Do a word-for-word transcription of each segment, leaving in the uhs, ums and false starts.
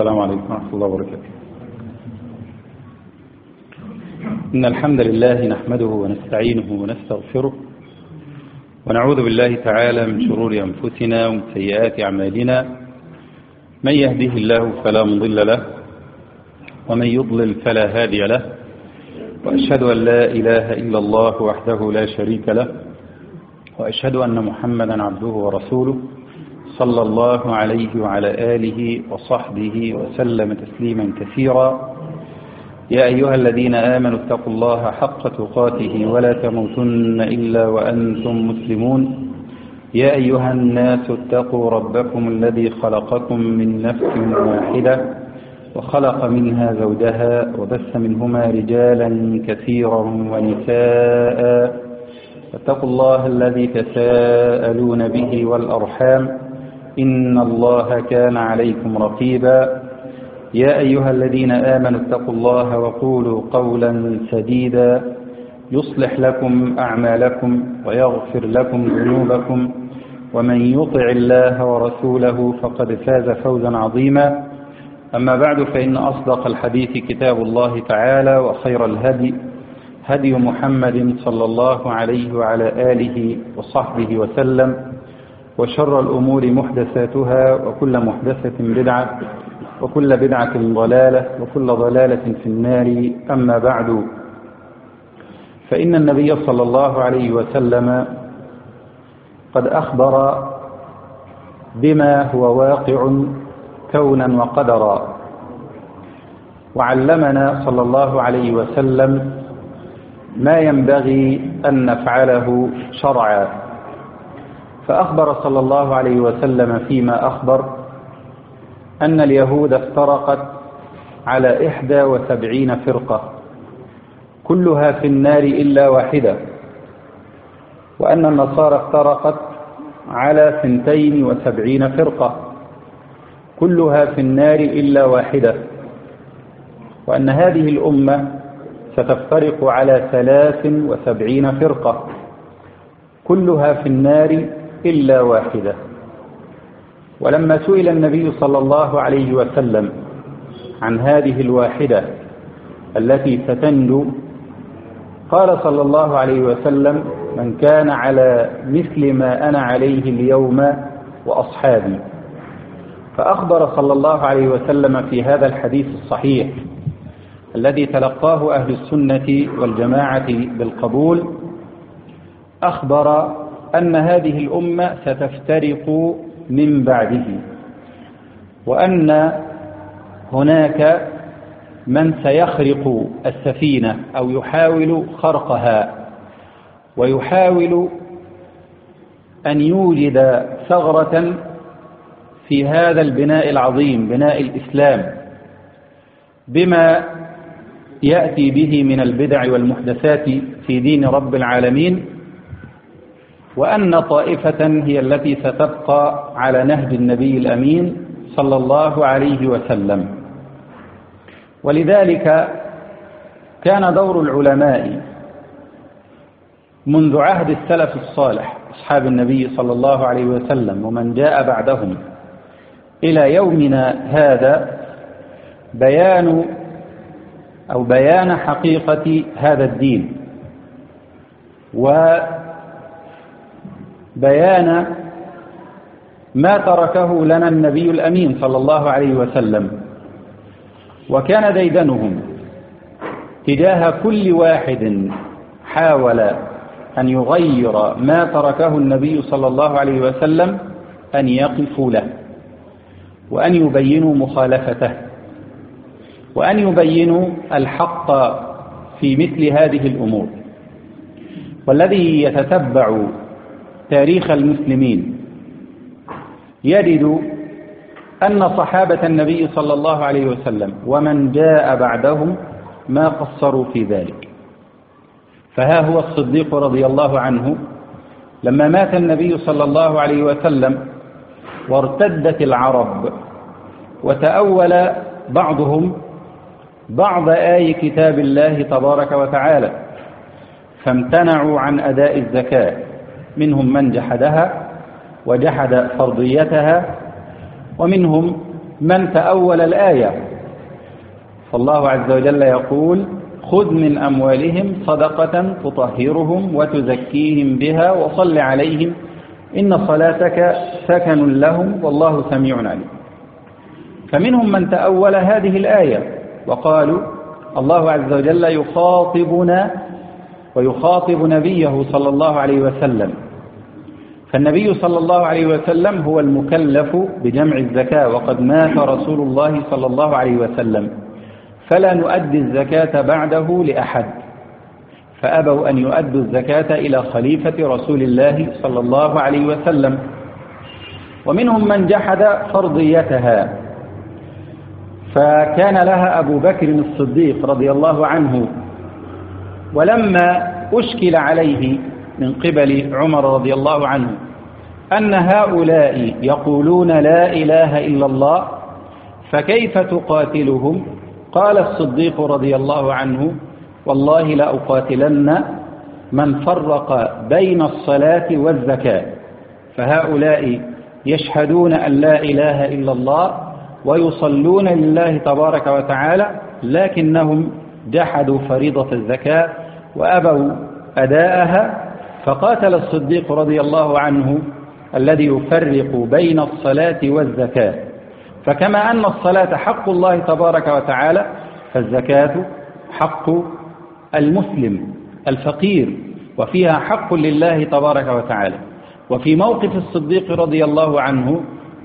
السلام عليكم ورحمة الله وبركاته. إن الحمد لله نحمده ونستعينه ونستغفره ونعوذ بالله تعالى من شرور أنفسنا ومن سيئات أعمالنا، من يهده الله فلا مضل له ومن يضلل فلا هادي له، وأشهد أن لا إله إلا الله وحده لا شريك له، وأشهد أن محمدا عبده ورسوله صلى الله عليه وعلى آله وصحبه وسلم تسليما كثيرا. يا أيها الذين آمنوا اتقوا الله حق تقاته ولا تموتن إلا وأنتم مسلمون. يا أيها الناس اتقوا ربكم الذي خلقكم من نفس واحدة وخلق منها زوجها وبث منهما رجالا كثيرا ونساء، فاتقوا الله الذي تساءلون به والأرحام إن الله كان عليكم رقيبا. يا أيها الذين آمنوا اتقوا الله وقولوا قولا سديدا يصلح لكم أعمالكم ويغفر لكم ذنوبكم، ومن يطع الله ورسوله فقد فاز فوزا عظيما. أما بعد، فإن أصدق الحديث كتاب الله تعالى، وخير الهدي هدي محمد صلى الله عليه وعلى آله وصحبه وسلم، وشر الأمور محدثاتها، وكل محدثة بدعة، وكل بدعة ضلالة، وكل ضلالة في النار. أما بعد، فإن النبي صلى الله عليه وسلم قد أخبر بما هو واقع كونا وقدرا، وعلمنا صلى الله عليه وسلم ما ينبغي أن نفعله شرعا. فأخبر صلى الله عليه وسلم فيما أخبر أن اليهود افترقت على إحدى وسبعين فرقة كلها في النار إلا واحدة، وأن النصارى افترقت على ثنتين وسبعين فرقة كلها في النار إلا واحدة، وأن هذه الأمة ستفترق على ثلاث وسبعين فرقة كلها في النار إلا واحدة. ولما سئل النبي صلى الله عليه وسلم عن هذه الواحدة التي ستنجو، قال صلى الله عليه وسلم: من كان على مثل ما أنا عليه اليوم وأصحابي. فأخبر صلى الله عليه وسلم في هذا الحديث الصحيح الذي تلقاه أهل السنة والجماعة بالقبول، أخبر أن هذه الأمة ستفترق من بعده، وأن هناك من سيخرق السفينة أو يحاول خرقها، ويحاول أن يوجد ثغرة في هذا البناء العظيم، بناء الإسلام، بما يأتي به من البدع والمحدثات في دين رب العالمين، وأن طائفة هي التي ستبقى على نهج النبي الأمين صلى الله عليه وسلم. ولذلك كان دور العلماء منذ عهد السلف الصالح أصحاب النبي صلى الله عليه وسلم ومن جاء بعدهم إلى يومنا هذا بيان أو بيان حقيقة هذا الدين، وبيان ما تركه لنا النبي الأمين صلى الله عليه وسلم. وكان ديدنهم تجاه كل واحد حاول أن يغير ما تركه النبي صلى الله عليه وسلم أن يقفوا له، وأن يبينوا مخالفته، وأن يبينوا الحق في مثل هذه الأمور. والذي يتتبع تاريخ المسلمين يجد أن صحابة النبي صلى الله عليه وسلم ومن جاء بعدهم ما قصروا في ذلك. فها هو الصديق رضي الله عنه لما مات النبي صلى الله عليه وسلم وارتدت العرب، وتأول بعضهم بعض آي كتاب الله تبارك وتعالى، فامتنعوا عن أداء الزكاة، منهم من جحدها وجحد فرضيتها، ومنهم من تأول الآية، فالله عز وجل يقول: خذ من أموالهم صدقة تطهرهم وتزكيهم بها وصل عليهم إن صلاتك سكن لهم والله سميع عليم. فمنهم من تأول هذه الآية وقالوا الله عز وجل يخاطبنا ويخاطب نبيه صلى الله عليه وسلم، فالنبي صلى الله عليه وسلم هو المكلف بجمع الزكاة، وقد مات رسول الله صلى الله عليه وسلم، فلا نؤدي الزكاة بعده لأحد، فأبوا أن يؤدوا الزكاة إلى خليفة رسول الله صلى الله عليه وسلم. ومنهم من جحد فرضيتها، فكان لها أبو بكر الصديق رضي الله عنه، ولما أشكل عليه من قبل عمر رضي الله عنه أن هؤلاء يقولون لا إله إلا الله فكيف تقاتلهم، قال الصديق رضي الله عنه: والله لأقاتلن من فرق بين الصلاة والزكاة. فهؤلاء يشهدون أن لا إله إلا الله ويصلون لله تبارك وتعالى، لكنهم جحدوا فريضة الزكاة وأبوا أداءها، فقاتل الصديق رضي الله عنه الذي يفرق بين الصلاة والزكاة. فكما أن الصلاة حق الله تبارك وتعالى، فالزكاة حق المسلم الفقير، وفيها حق لله تبارك وتعالى. وفي موقف الصديق رضي الله عنه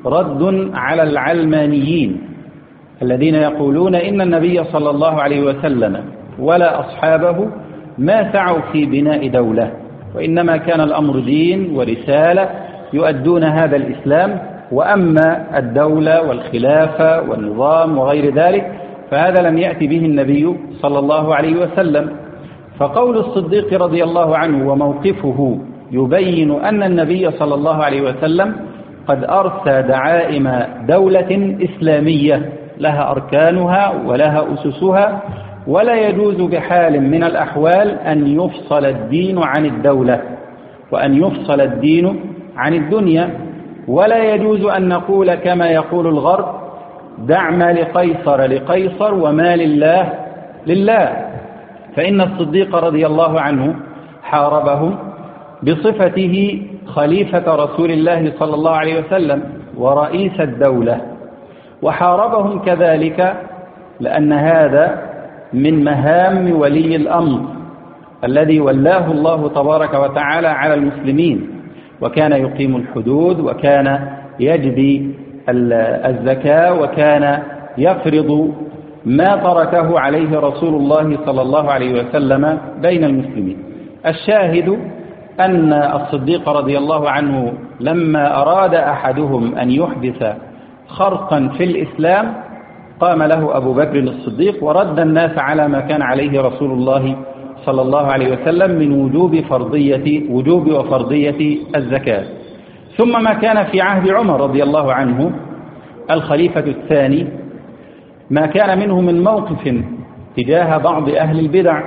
رد على العلمانيين الذين يقولون إن النبي صلى الله عليه وسلم ولا أصحابه ما سعوا في بناء دولة، وإنما كان الأمر دين ورسالة يؤدون هذا الإسلام، وأما الدولة والخلافة والنظام وغير ذلك فهذا لم يأتي به النبي صلى الله عليه وسلم. فقول الصديق رضي الله عنه وموقفه يبين أن النبي صلى الله عليه وسلم قد أرسى دعائم دولة إسلامية لها أركانها ولها أسسها، ولا يجوز بحال من الأحوال أن يفصل الدين عن الدولة وأن يفصل الدين عن الدنيا، ولا يجوز أن نقول كما يقول الغرب: دع ما لقيصر لقيصر وما لله لله. فإن الصديق رضي الله عنه حاربهم بصفته خليفة رسول الله صلى الله عليه وسلم ورئيس الدولة، وحاربهم كذلك لأن هذا من مهام ولي الأمر الذي ولاه الله تبارك وتعالى على المسلمين، وكان يقيم الحدود، وكان يجبي الزكاة، وكان يفرض ما تركه عليه رسول الله صلى الله عليه وسلم بين المسلمين. الشاهد أن الصديق رضي الله عنه لما أراد أحدهم أن يحدث خرقا في الإسلام قام له أبو بكر الصديق ورد الناس على ما كان عليه رسول الله صلى الله عليه وسلم من وجوب فرضية وجوب وفرضية الزكاة. ثم ما كان في عهد عمر رضي الله عنه الخليفة الثاني، ما كان منه من موقف تجاه بعض أهل البدع،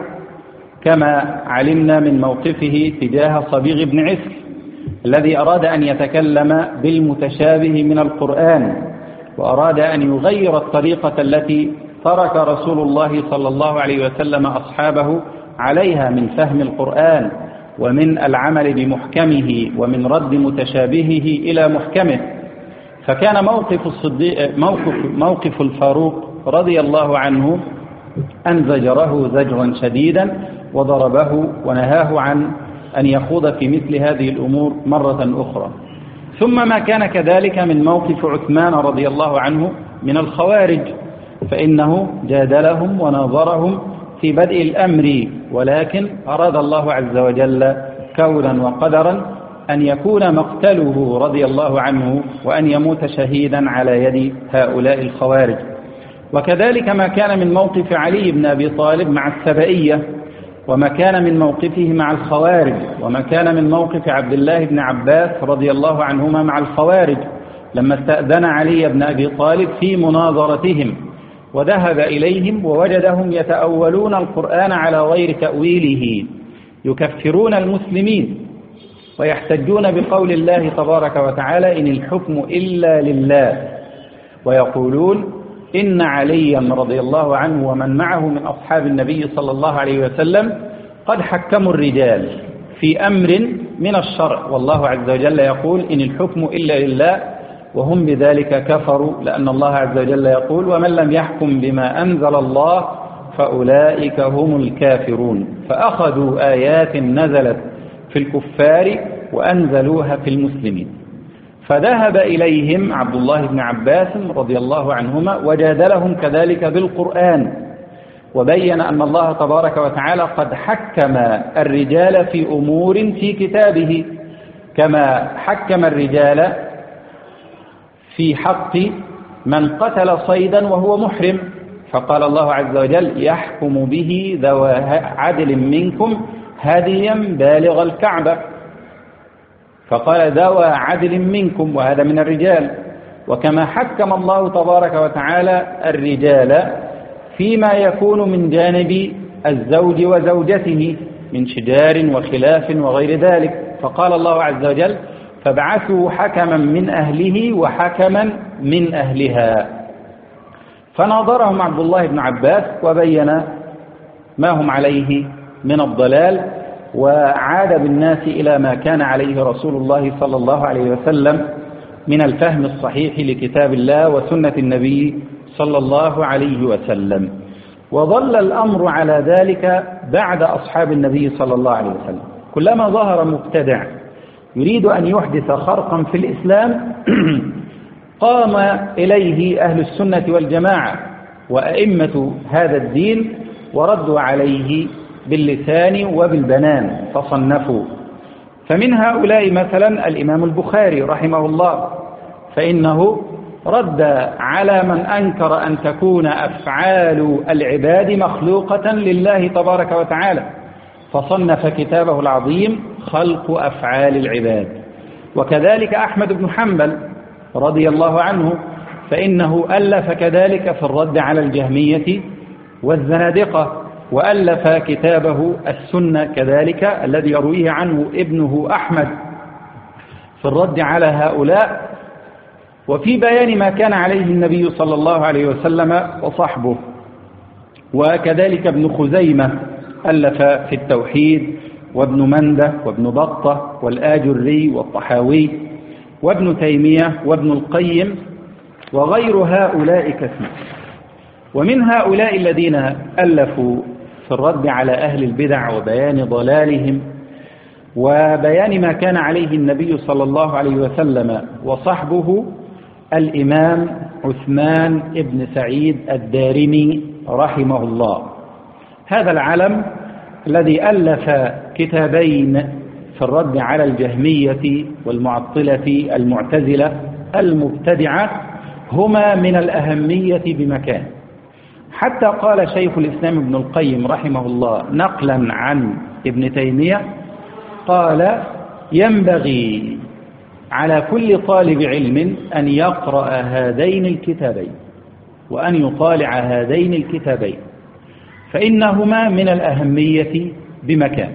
كما علمنا من موقفه تجاه صبيغ بن عسك الذي أراد أن يتكلم بالمتشابه من القرآن، وأراد أن يغير الطريقة التي ترك رسول الله صلى الله عليه وسلم أصحابه عليها من فهم القرآن ومن العمل بمحكمه ومن رد متشابهه إلى محكمه. فكان موقف الصديق موقف, موقف الفاروق رضي الله عنه أن زجره زجرا شديدا وضربه ونهاه عن أن يخوض في مثل هذه الأمور مرة أخرى. ثم ما كان كذلك من موقف عثمان رضي الله عنه من الخوارج، فإنه جادلهم وناظرهم في بدء الأمر، ولكن أراد الله عز وجل كونا وقدرا أن يكون مقتله رضي الله عنه وأن يموت شهيدا على يد هؤلاء الخوارج. وكذلك ما كان من موقف علي بن أبي طالب مع السبائية، وما كان من موقفه مع الخوارج، وما كان من موقف عبد الله بن عباس رضي الله عنهما مع الخوارج لما استأذن علي بن أبي طالب في مناظرتهم وذهب إليهم ووجدهم يتأولون القرآن على غير تأويله، يكفرون المسلمين ويحتجون بقول الله تبارك وتعالى: إن الحكم إلا لله. ويقولون إن عليا رضي الله عنه ومن معه من أصحاب النبي صلى الله عليه وسلم قد حكموا الرجال في أمر من الشرع، والله عز وجل يقول إن الحكم إلا لله وهم بذلك كفروا، لأن الله عز وجل يقول ومن لم يحكم بما أنزل الله فأولئك هم الكافرون. فأخذوا آيات نزلت في الكفار وأنزلوها في المسلمين. فذهب إليهم عبد الله بن عباس رضي الله عنهما وجادلهم كذلك بالقرآن، وبين أن الله تبارك وتعالى قد حكم الرجال في أمور في كتابه، كما حكم الرجال في حق من قتل صيدا وهو محرم، فقال الله عز وجل يحكم به ذوى عدل منكم هديا بالغ الكعبة، فقال ذوى عدل منكم وهذا من الرجال. وكما حكم الله تبارك وتعالى الرجال فيما يكون من جانب الزوج وزوجته من شجار وخلاف وغير ذلك، فقال الله عز وجل فابعثوا حكما من أهله وحكما من أهلها. فناظرهم عبد الله بن عباس وبين ما هم عليه من الضلال، وعاد بالناس إلى ما كان عليه رسول الله صلى الله عليه وسلم من الفهم الصحيح لكتاب الله وسنة النبي صلى الله عليه وسلم. وظل الأمر على ذلك بعد أصحاب النبي صلى الله عليه وسلم. كلما ظهر مبتدع يريد أن يحدث خرقا في الإسلام قام إليه أهل السنة والجماعة وأئمة هذا الدين وردوا عليه باللسان وبالبنان فصنفوا. فمن هؤلاء مثلا الإمام البخاري رحمه الله، فإنه رد على من أنكر أن تكون أفعال العباد مخلوقة لله تبارك وتعالى، فصنف كتابه العظيم خلق أفعال العباد. وكذلك أحمد بن حنبل رضي الله عنه، فإنه ألف كذلك في الرد على الجهمية والزنادقة، وألف كتابه السنة كذلك الذي يرويه عنه ابنه أحمد في الرد على هؤلاء، وفي بيان ما كان عليه النبي صلى الله عليه وسلم وصحبه. وكذلك ابن خزيمة ألف في التوحيد، وابن مندة وابن بطة والآجري والطحاوي وابن تيمية وابن القيم وغير هؤلاء كثير. ومن هؤلاء الذين ألفوا في الرد على أهل البدع وبيان ضلالهم وبيان ما كان عليه النبي صلى الله عليه وسلم وصحبه الإمام عثمان ابن سعيد الدارمي رحمه الله. هذا العلم الذي ألف كتابين في الرد على الجهمية والمعطلة المعتزلة المبتدعة هما من الأهمية بمكان، حتى قال شيخ الإسلام ابن القيم رحمه الله نقلا عن ابن تيمية قال ينبغي على كل طالب علم أن يقرأ هذين الكتابين وأن يطالع هذين الكتابين، فإنهما من الأهمية بمكان.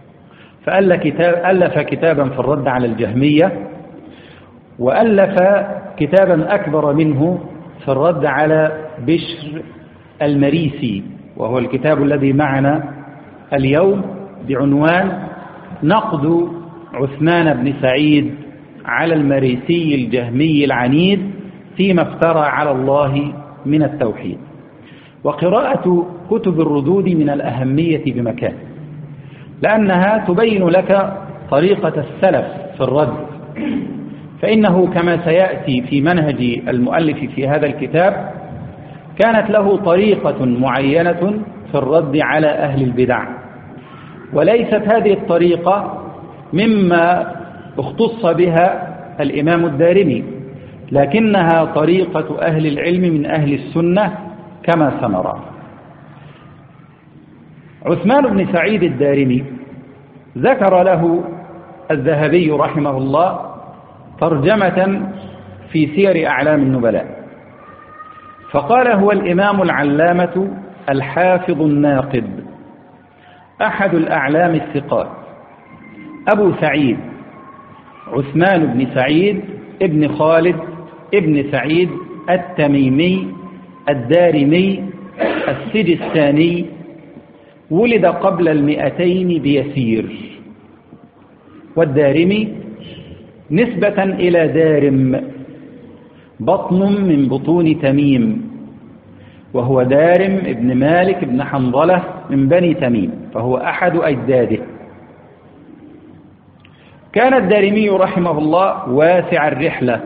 فألف كتابا في الرد على الجهمية، وألف كتابا أكبر منه في الرد على بشر المريسي، وهو الكتاب الذي معنا اليوم بعنوان نقد عثمان بن سعيد على المريسي الجهمي العنيد فيما افترى على الله من التوحيد. وقراءة كتب الردود من الأهمية بمكان، لأنها تبين لك طريقة السلف في الرد، فإنه كما سيأتي في منهج المؤلف في هذا الكتاب كانت له طريقة معينة في الرد على أهل البدع، وليست هذه الطريقة مما اختص بها الإمام الدارمي، لكنها طريقة أهل العلم من أهل السنة كما سنرى. عثمان بن سعيد الدارمي ذكر له الذهبي رحمه الله ترجمة في سير أعلام النبلاء، فقال هو الإمام العلامة الحافظ الناقد أحد الأعلام الثقات أبو سعيد عثمان بن سعيد ابن خالد ابن سعيد التميمي الدارمي السجستاني، ولد قبل المئتين بيسير. والدارمي نسبة إلى دارم، بطن من بطون تميم، وهو دارم ابن مالك ابن حنظلة من بني تميم، فهو أحد أجداده. كان الدارمي رحمه الله واسع الرحلة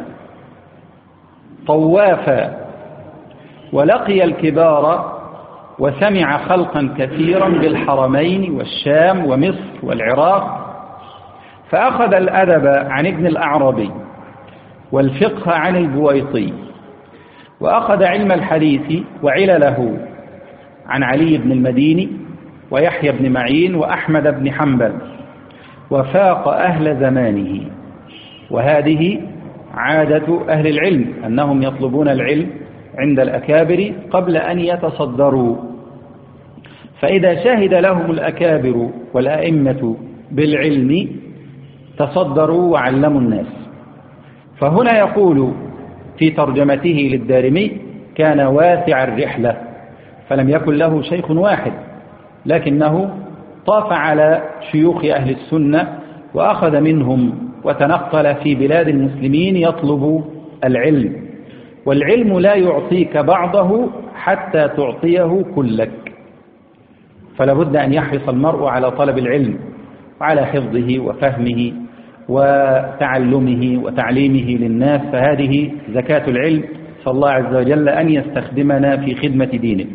طوافا، ولقي الكبار وسمع خلقا كثيرا بالحرمين والشام ومصر والعراق، فأخذ الأدب عن ابن الأعرابي والفقه عن البويطي، وأخذ علم الحديث وعلله عن علي بن المديني ويحيى بن معين وأحمد بن حنبل، وفاق أهل زمانه. وهذه عادة أهل العلم، أنهم يطلبون العلم عند الأكابر قبل أن يتصدروا، فإذا شهد لهم الأكابر والأئمة بالعلم تصدروا وعلموا الناس. فهنا يقول في ترجمته للدارمي: كان واسع الرحلة، فلم يكن له شيخ واحد، لكنه طاف على شيوخ أهل السنة وأخذ منهم وتنقل في بلاد المسلمين يطلب العلم، والعلم لا يعطيك بعضه حتى تعطيه كلك، فلا بد أن يحرص المرء على طلب العلم وعلى حفظه وفهمه وتعلمه وتعليمه للناس، فهذه زكاة العلم، صلى الله عز وجل أن يستخدمنا في خدمة دينه.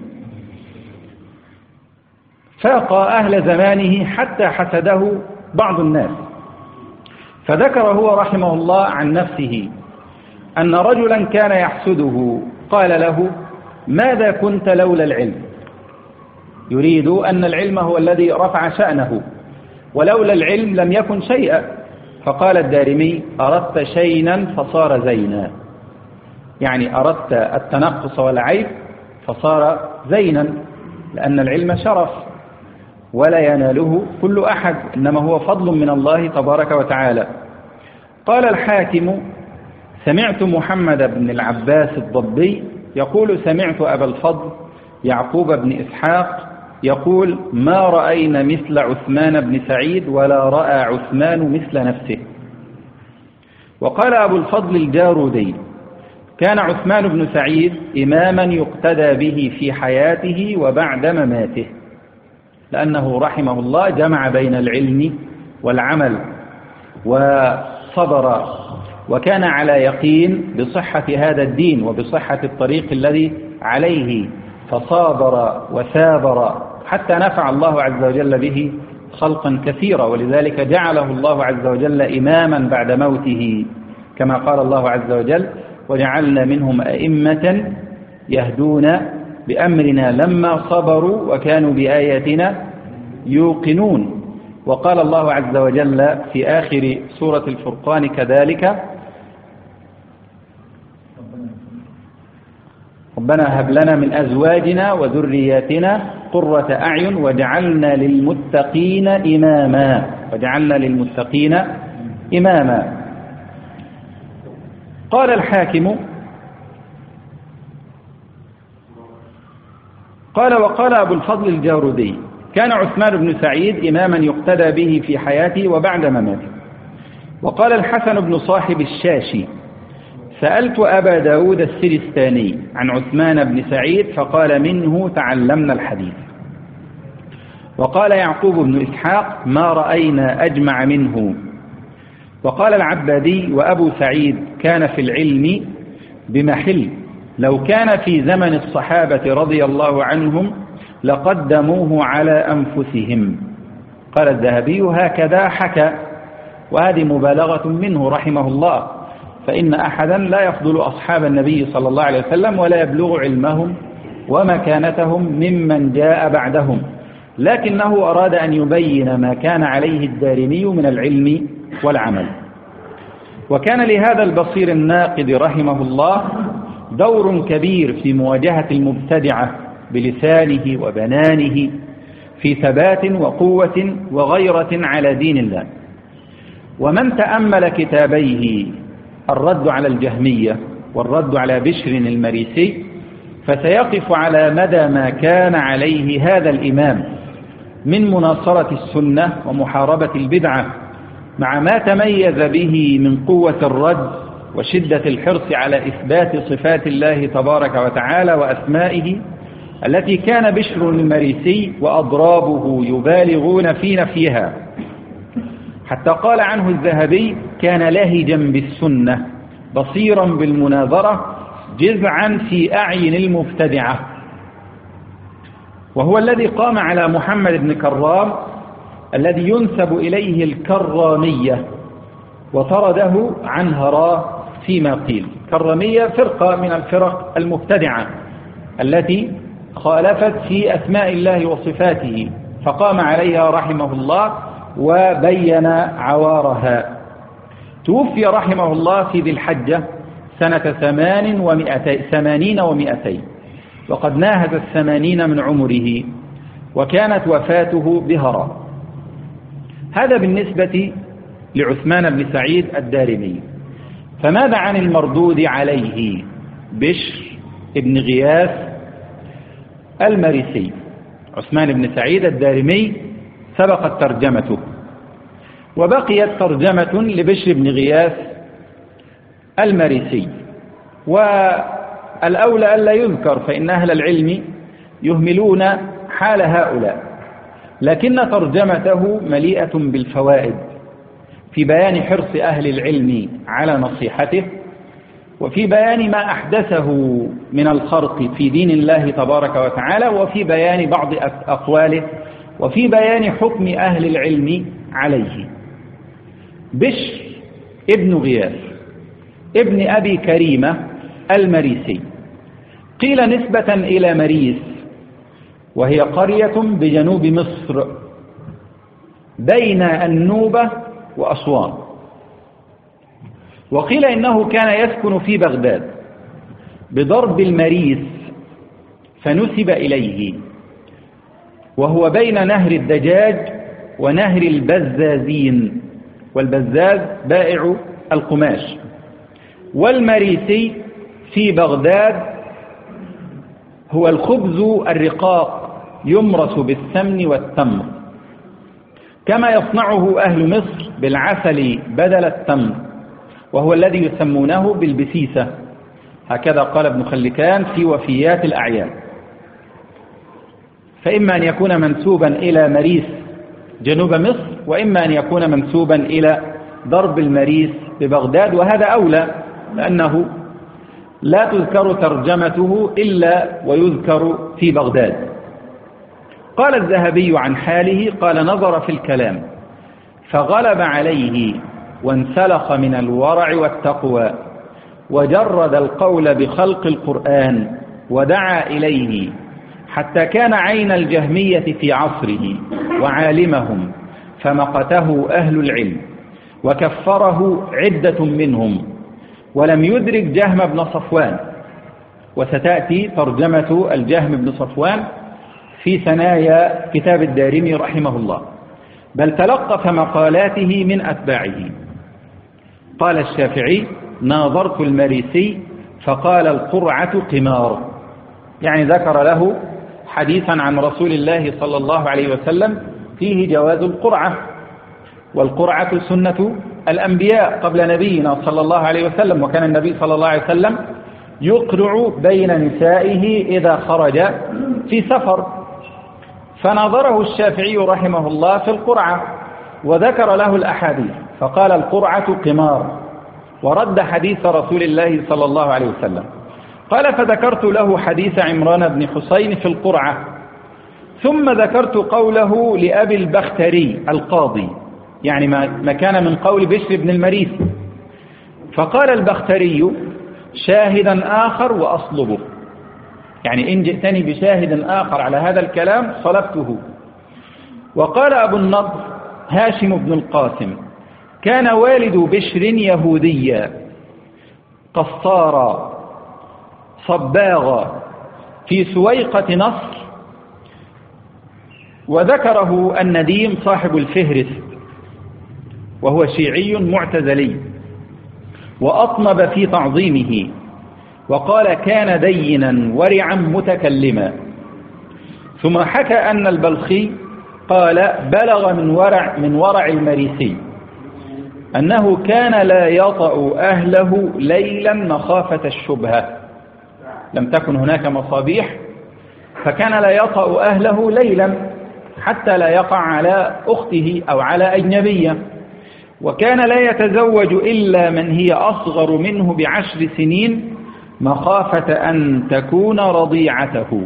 فاق أهل زمانه حتى حسده بعض الناس، فذكر هو رحمه الله عن نفسه أن رجلا كان يحسده قال له: ماذا كنت لولا العلم؟ يريد أن العلم هو الذي رفع شأنه، ولولا العلم لم يكن شيئا. فقال الدارمي: أردت شينا فصار زينا، يعني أردت التنقص والعيب فصار زينا، لأن العلم شرف ولا يناله كل أحد، إنما هو فضل من الله تبارك وتعالى. قال الحاكم: سمعت محمد بن العباس الضبي يقول: سمعت أبا الفضل يعقوب بن إسحاق يقول: ما رأينا مثل عثمان بن سعيد ولا رأى عثمان مثل نفسه. وقال أبو الفضل الجارودي: كان عثمان بن سعيد إماما يقتدى به في حياته وبعد مماته، لأنه رحمه الله جمع بين العلم والعمل وصبر، وكان على يقين بصحة هذا الدين وبصحة الطريق الذي عليه، فصابر وثابر حتى نفع الله عز وجل به خلقا كثيرا، ولذلك جعله الله عز وجل إماما بعد موته، كما قال الله عز وجل: وجعلنا منهم أئمة يهدون بأمرنا لما صبروا وكانوا بآياتنا يوقنون. وقال الله عز وجل في آخر سورة الفرقان كذلك: ربنا هب لنا من أزواجنا وذرياتنا قرة أعين وجعلنا للمتقين إماما وجعلنا للمتقين إماما. قال الحاكم: قال وقال أبو الفضل الجارودي: كان عثمان بن سعيد إماما يقتدى به في حياته وبعد مماته. وقال الحسن بن صاحب الشاشي: سألت أبا داود السجستاني عن عثمان بن سعيد فقال: منه تعلمنا الحديث. وقال يعقوب بن إسحاق: ما رأينا أجمع منه. وقال العبادي: وأبو سعيد كان في العلم بمحل، لو كان في زمن الصحابة رضي الله عنهم لقدموه على أنفسهم. قال الذهبي: هكذا حكى، وهذه مبالغة منه رحمه الله، فإن أحدا لا يفضل أصحاب النبي صلى الله عليه وسلم ولا يبلغ علمهم ومكانتهم ممن جاء بعدهم، لكنه أراد أن يبين ما كان عليه الدارمي من العلم والعمل. وكان لهذا البصير الناقد رحمه الله دور كبير في مواجهة المبتدعة بلسانه وبنانه، في ثبات وقوة وغيرة على دين الله. ومن تأمل كتابيه الرد على الجهمية والرد على بشر المريسي، فسيقف على مدى ما كان عليه هذا الإمام من مناصرة السنة ومحاربة البدعة، مع ما تميز به من قوة الرد وشدة الحرص على إثبات صفات الله تبارك وتعالى وأسمائه، التي كان بشر المريسي وأضرابه يبالغون في نفيها، حتى قال عنه الذهبي: كان لهجا بالسنة بصيرا بالمناظرة جذعا في أعين المبتدعة. وهو الذي قام على محمد بن كرام الذي ينسب إليه الكرامية وطرده عن هراه فيما قيل. كرامية فرقة من الفرق المبتدعة التي خالفت في أسماء الله وصفاته، فقام عليها رحمه الله وبين عوارها. توفي رحمه الله في ذي الحجة سنة ثمان ومئتين ثمانين ومئتين، وقد ناهز الثمانين من عمره، وكانت وفاته بهراء. هذا بالنسبة لعثمان بن سعيد الدارمي. فماذا عن المردود عليه بشر بن غياث المريسي؟ عثمان بن سعيد الدارمي سبقت ترجمته، وبقيت ترجمة لبشر بن غياث المريسي، والأولى ألا يذكر، فإن أهل العلم يهملون حال هؤلاء، لكن ترجمته مليئة بالفوائد في بيان حرص أهل العلم على نصيحته، وفي بيان ما أحدثه من الخرق في دين الله تبارك وتعالى، وفي بيان بعض أقواله، وفي بيان حكم أهل العلم عليه. بشر ابن غياث ابن أبي كريمة المريسي، قيل نسبة إلى مريس، وهي قرية بجنوب مصر بين النوبة وأسوان، وقيل إنه كان يسكن في بغداد بضرب المريس فنسب إليه، وهو بين نهر الدجاج ونهر البزازين، والبزاز بائع القماش، والمريسي في بغداد هو الخبز الرقاق يمرس بالسمن والتمر، كما يصنعه أهل مصر بالعسل بدل التمر، وهو الذي يسمونه بالبسيسة، هكذا قال ابن خلكان في وفيات الأعيان. فإما أن يكون منسوبا إلى مريس جنوب مصر، وإما أن يكون منسوبا إلى ضرب المريس ببغداد، وهذا أولى لأنه لا تذكر ترجمته إلا ويذكر في بغداد. قال الذهبي عن حاله: قال نظر في الكلام فغلب عليه وانسلخ من الورع والتقوى، وجرد القول بخلق القرآن ودعا إليه، حتى كان عين الجهمية في عصره وعالمهم، فمقته أهل العلم وكفره عدة منهم، ولم يدرك جهم بن صفوان. وستأتي ترجمة الجهم بن صفوان في ثنايا كتاب الدارمي رحمه الله، بل تلقف مقالاته من أتباعه. قال الشافعي: ناظرت المريسي فقال القرعة قمار، يعني ذكر له حديثا عن رسول الله صلى الله عليه وسلم فيه جواز القرعة، والقرعة سنة الأنبياء قبل نبينا صلى الله عليه وسلم، وكان النبي صلى الله عليه وسلم يقرع بين نسائه إذا خرج في سفر. فنظره الشافعي رحمه الله في القرعة وذكر له الأحاديث، فقال القرعة قمار، ورد حديث رسول الله صلى الله عليه وسلم. قال: فذكرت له حديث عمران بن حسين في القرعة، ثم ذكرت قوله لأبي البختري القاضي، يعني ما كان من قول بشر بن المريس. فقال البختري: شاهدا آخر وأصلبه، يعني إن جئتني بشاهد آخر على هذا الكلام صلبته. وقال أبو النضر هاشم بن القاسم: كان والد بشر يهوديا قصارا صباغا في سويقة نصر. وذكره النديم صاحب الفهرست، وهو شيعي معتزلي، وأطنب في تعظيمه، وقال كان دينا ورعا متكلما. ثم حكى أن البلخي قال بلغ من ورع, من ورع المريسي أنه كان لا يطأ أهله ليلا مخافة الشبهة، لم تكن هناك مصابيح فكان لا يطأ أهله ليلا حتى لا يقع على أخته أو على أجنبية، وكان لا يتزوج إلا من هي أصغر منه بعشر سنين مخافة أن تكون رضيعته.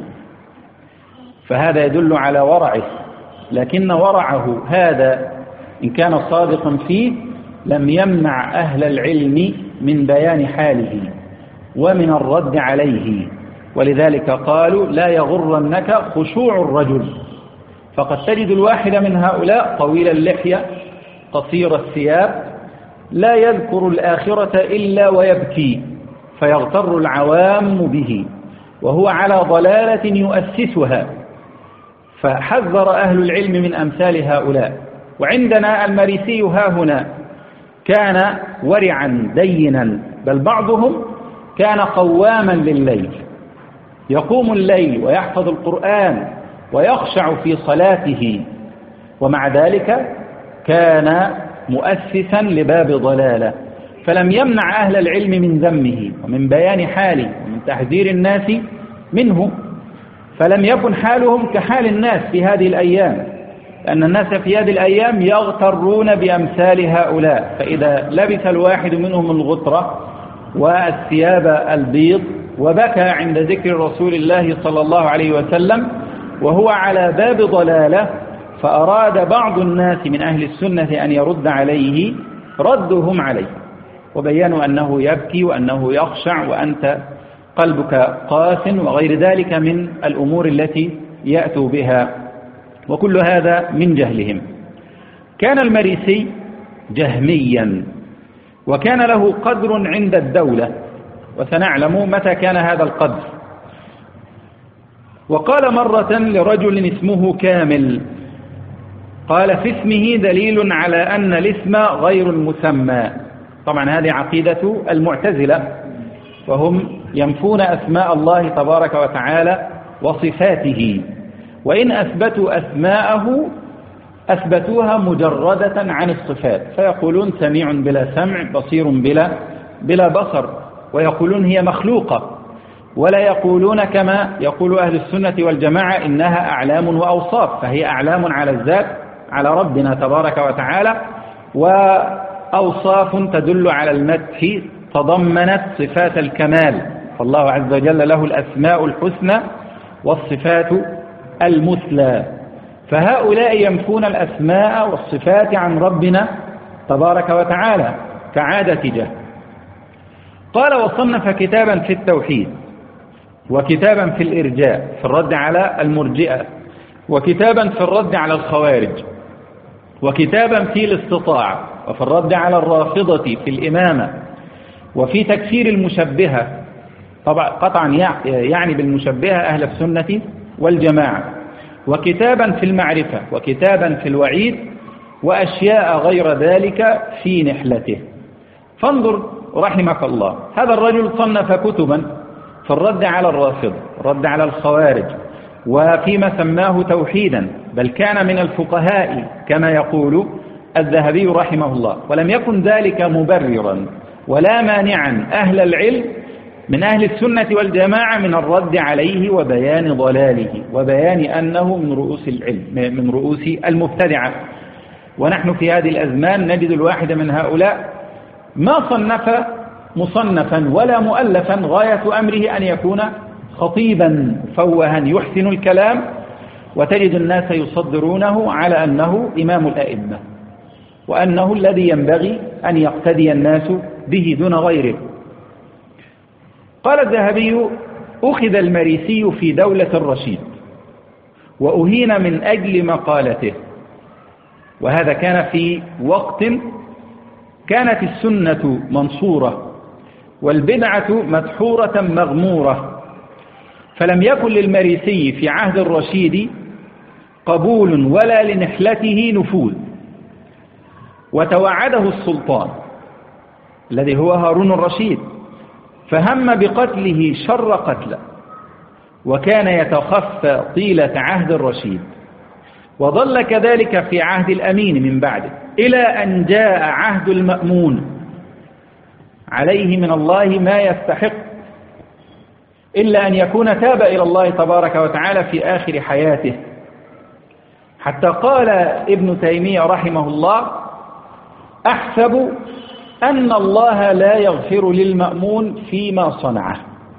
فهذا يدل على ورعه، لكن ورعه هذا إن كان صادقا فيه لم يمنع أهل العلم من بيان حاله ومن الرد عليه، ولذلك قالوا لا يغرنك خشوع الرجل، فقد تجد الواحد من هؤلاء طويل اللحية قصير الثياب لا يذكر الآخرة إلا ويبكي فيغتر العوام به وهو على ضلالة يؤسسها، فحذر أهل العلم من أمثال هؤلاء. وعندنا المريسي ها هنا كان ورعا دينا، بل بعضهم كان قواما لليل، يقوم الليل ويحفظ القرآن ويخشع في صلاته، ومع ذلك كان مؤسسا لباب ضلالة، فلم يمنع أهل العلم من ذمه ومن بيان حاله ومن تحذير الناس منه، فلم يكن حالهم كحال الناس في هذه الأيام، لأن الناس في هذه الأيام يغترون بأمثال هؤلاء، فإذا لبس الواحد منهم الغطرة والثياب البيض وبكى عند ذكر رسول الله صلى الله عليه وسلم وهو على باب ضلالة، فأراد بعض الناس من أهل السنة أن يرد عليه، ردهم عليه وبيانوا أنه يبكي وأنه يخشع وأنت قلبك قاس وغير ذلك من الأمور التي يأتوا بها، وكل هذا من جهلهم. كان المريسي جهميا وكان له قدر عند الدولة، وسنعلم متى كان هذا القدر. وقال مرة لرجل اسمه كامل، قال في اسمه دليل على أن الاسم غير المسمى. طبعا هذه عقيدة المعتزلة، وهم ينفون أسماء الله تبارك وتعالى وصفاته، وإن أثبتوا أسماءه أثبتوها مجردة عن الصفات، فيقولون سميع بلا سمع، بصير بلا, بلا بصر، ويقولون هي مخلوقة، ولا يقولون كما يقول أهل السنة والجماعة إنها أعلام وأوصاف، فهي أعلام على الذات على ربنا تبارك وتعالى، وأوصاف تدل على المدح تضمنت صفات الكمال، فالله عز وجل له الأسماء الحسنى والصفات المثلى، فهؤلاء ينفون الأسماء والصفات عن ربنا تبارك وتعالى كعادة جهل. قال وصنف كتابا في التوحيد، وكتابا في الإرجاء في الرد على المرجئة، وكتابا في الرد على الخوارج، وكتابا في الاستطاعة، وفي الرد على الرافضة في الإمامة، وفي تكفير المشبهة، طبعا قطعا يعني بالمشبهة أهل السنة والجماعة، وكتابا في المعرفة، وكتابا في الوعيد، وأشياء غير ذلك في نحلته. فانظر رحمك الله، هذا الرجل صنف كتبا في الرد على الرافضة، الرد على الخوارج، وفيما سماه توحيدا، بل كان من الفقهاء كما يقول الذهبي رحمه الله، ولم يكن ذلك مبررا ولا مانعا أهل العلم من أهل السنة والجماعة من الرد عليه وبيان ضلاله وبيان أنه من رؤوس العلم من رؤوس المبتدعة. ونحن في هذه الأزمان نجد الواحد من هؤلاء ما صنف مصنفا ولا مؤلفا غاية أمره أن يكون خطيبا فوها يحسن الكلام، وتجد الناس يصدرونه على أنه إمام الأئمة وأنه الذي ينبغي أن يقتدي الناس به دون غيره. قال الذهبي أخذ المريسي في دولة الرشيد وأهين من أجل مقالته، وهذا كان في وقت كانت السنة منصورة والبدعة مدحورة مغمورة، فلم يكن للمريسي في عهد الرشيد قبول ولا لنحلته نفوذ، وتوعده السلطان الذي هو هارون الرشيد فهم بقتله شر قتله، وكان يتخفى طيلة عهد الرشيد، وظل كذلك في عهد الأمين من بعده، إلى أن جاء عهد المأمون عليه من الله ما يستحق، إلا أن يكون تاب إلى الله تبارك وتعالى في آخر حياته، حتى قال ابن تيمية رحمه الله: أحسب أن الله لا يغفر للمأمون فيما صنعه.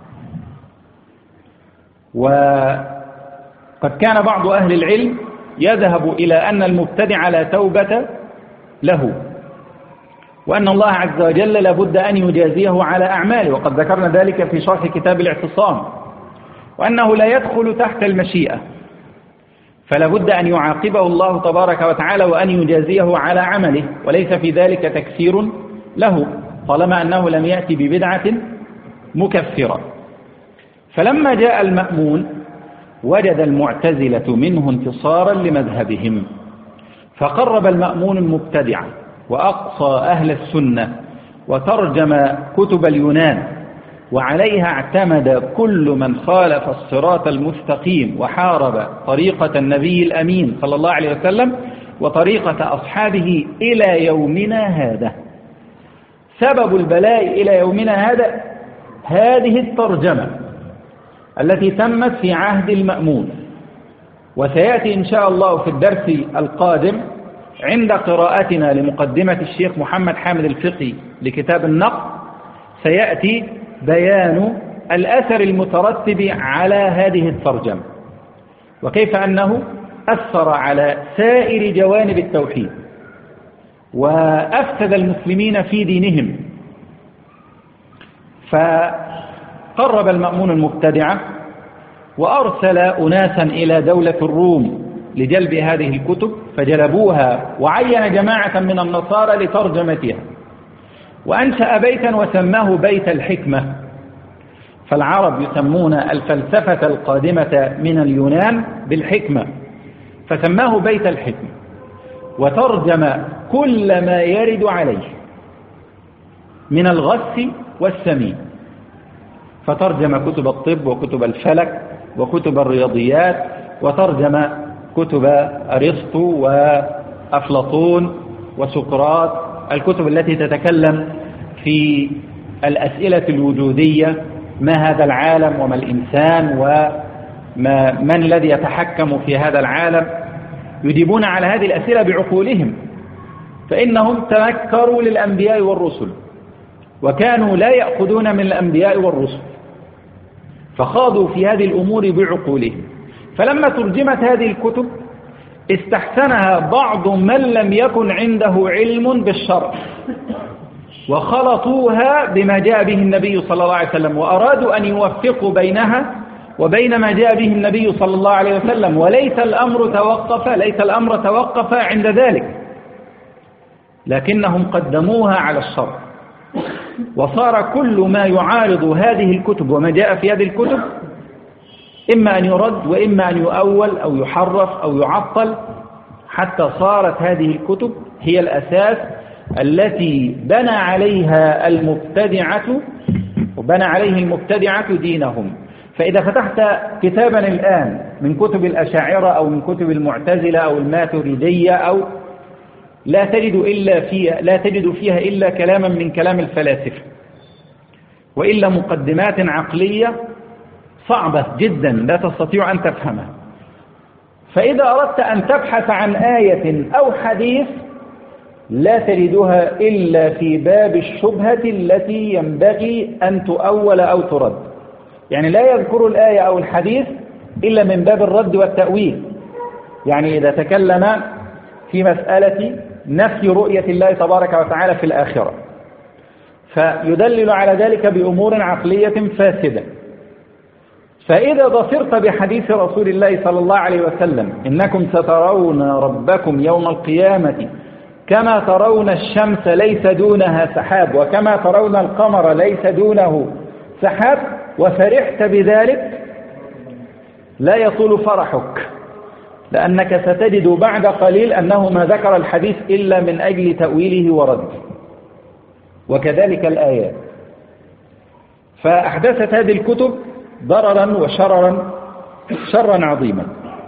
وقد كان بعض أهل العلم يذهب إلى أن المبتدع لا توبة له، وأن الله عز وجل لابد أن يجازيه على أعماله، وقد ذكرنا ذلك في شرح كتاب الاعتصام، وأنه لا يدخل تحت المشيئة، فلا بد أن يعاقبه الله تبارك وتعالى وأن يجازيه على عمله، وليس في ذلك تكفير له طالما أنه لم يأتي ببدعة مكفرة. فلما جاء المأمون وجد المعتزلة منه انتصارا لمذهبهم، فقرب المأمون المبتدع وأقصى أهل السنة، وترجم كتب اليونان، وعليها اعتمد كل من خالف الصراط المستقيم وحارب طريقة النبي الأمين صلى الله عليه وسلم وطريقة أصحابه إلى يومنا هذا. سبب البلاء إلى يومنا هذا هذه الترجمة التي تمت في عهد المأمون، وسيأتي إن شاء الله في الدرس القادم عند قراءتنا لمقدمة الشيخ محمد حامد الفقي لكتاب النقد، سيأتي بيان الأثر المترتب على هذه الترجمة، وكيف أنه أثر على سائر جوانب التوحيد وأفسد المسلمين في دينهم. فقرب المأمون المبتدعة وأرسل أناسا إلى دولة الروم لجلب هذه الكتب، فجلبوها، وعين جماعة من النصارى لترجمتها، وأنشأ بيتا وسماه بيت الحكمة. فالعرب يسمون الفلسفة القادمة من اليونان بالحكمة، فسماه بيت الحكمة، وترجم كل ما يرد عليه من الغث والسمين، فترجم كتب الطب وكتب الفلك وكتب الرياضيات، وترجم كتب أرسطو وأفلاطون وسقراط، الكتب التي تتكلم في الأسئلة الوجودية: ما هذا العالم وما الإنسان وما من الذي يتحكم في هذا العالم. يجيبون على هذه الأسئلة بعقولهم، فإنهم تنكروا للأنبياء والرسل، وكانوا لا يأخذون من الأنبياء والرسل، فخاضوا في هذه الأمور بعقولهم. فلما ترجمت هذه الكتب استحسنها بعض من لم يكن عنده علم بالشرع، وخلطوها بما جاء به النبي صلى الله عليه وسلم، وأرادوا أن يوفقوا بينها وبين ما جاء به النبي صلى الله عليه وسلم، وليس الأمر توقف ليس الأمر توقف عند ذلك، لكنهم قدموها على الشرع، وصار كل ما يعارض هذه الكتب وما جاء في هذه الكتب إما أن يرد وإما أن يؤول أو يحرف أو يعطل، حتى صارت هذه الكتب هي الأساس التي بنى عليها المبتدعة وبنى عليه المبتدعة دينهم. فإذا فتحت كتابا الآن من كتب الأشاعرة أو من كتب المعتزلة أو الماتريدية أو لا تجد إلا فيها لا تجد فيها إلا كلاما من كلام الفلاسفة، وإلا مقدمات عقلية صعبة جدا لا تستطيع أن تفهمها. فإذا أردت أن تبحث عن آية أو حديث لا تجدها إلا في باب الشبهة التي ينبغي أن تؤول أو ترد، يعني لا يذكر الآية أو الحديث إلا من باب الرد والتأويل. يعني إذا تكلم في مسألة نفي رؤية الله تبارك وتعالى في الآخرة، فيدلل على ذلك بأمور عقلية فاسدة. فإذا ظفرت بحديث رسول الله صلى الله عليه وسلم: إنكم سترون ربكم يوم القيامة كما ترون الشمس ليس دونها سحاب وكما ترون القمر ليس دونه سحاب، وفرحت بذلك، لا يطول فرحك، لأنك ستجد بعد قليل أنه ما ذكر الحديث إلا من أجل تأويله ورده. وكذلك الآيات. فأحدثت هذه الكتب ضررا وشررا شرا عظيما.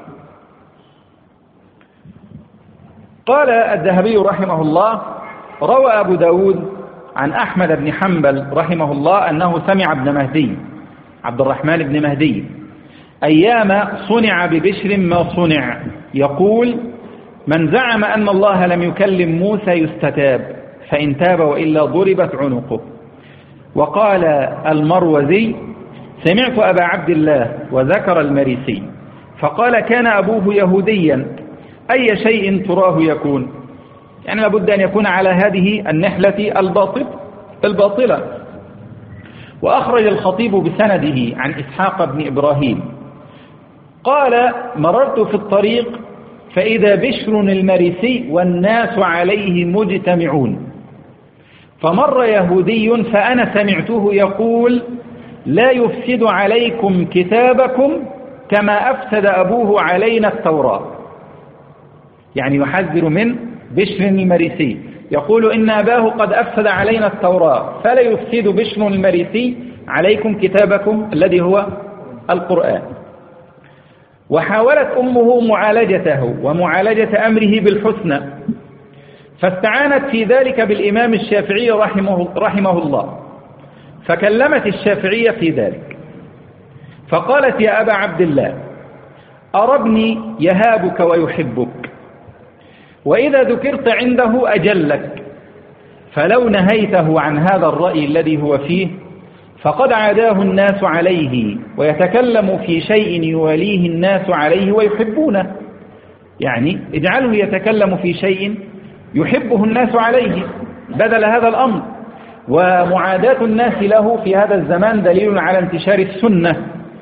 قال الذهبي رحمه الله: روى أبو داود عن أحمد بن حنبل رحمه الله أنه سمع ابن مهدي عبد الرحمن بن مهدي أيام صنع ببشر ما صنع يقول: من زعم أن الله لم يكلم موسى يستتاب، فإن تاب وإلا ضربت عنقه. وقال المروزي: سمعت أبا عبد الله وذكر المريسي فقال: كان أبوه يهوديا، أي شيء تراه يكون؟ يعني لابد أن يكون على هذه النحلة الباطل الباطلة. وأخرج الخطيب بسنده عن إسحاق بن إبراهيم قال: مررت في الطريق فإذا بشر المريسي والناس عليه مجتمعون، فمر يهودي فأنا سمعته يقول: لا يفسد عليكم كتابكم كما أفسد أبوه علينا التوراة. يعني يحذر من بشر المريسي، يقول: إن أباه قد أفسد علينا التوراة، فلا يفسد بشر المريسي عليكم كتابكم الذي هو القرآن. وحاولت أمه معالجته ومعالجة أمره بالحسنى، فاستعانت في ذلك بالإمام الشافعي رحمه, رحمه الله، فكلمت الشافعية في ذلك فقالت: يا أبا عبد الله، أرى ابني يهابك ويحبك، وإذا ذكرت عنده أجلك، فلو نهيته عن هذا الرأي الذي هو فيه فقد عاداه الناس عليه، ويتكلم في شيء يواليه الناس عليه ويحبونه. يعني اجعله يتكلم في شيء يحبه الناس عليه بدل هذا الأمر. ومعاداة الناس له في هذا الزمان دليل على انتشار السنة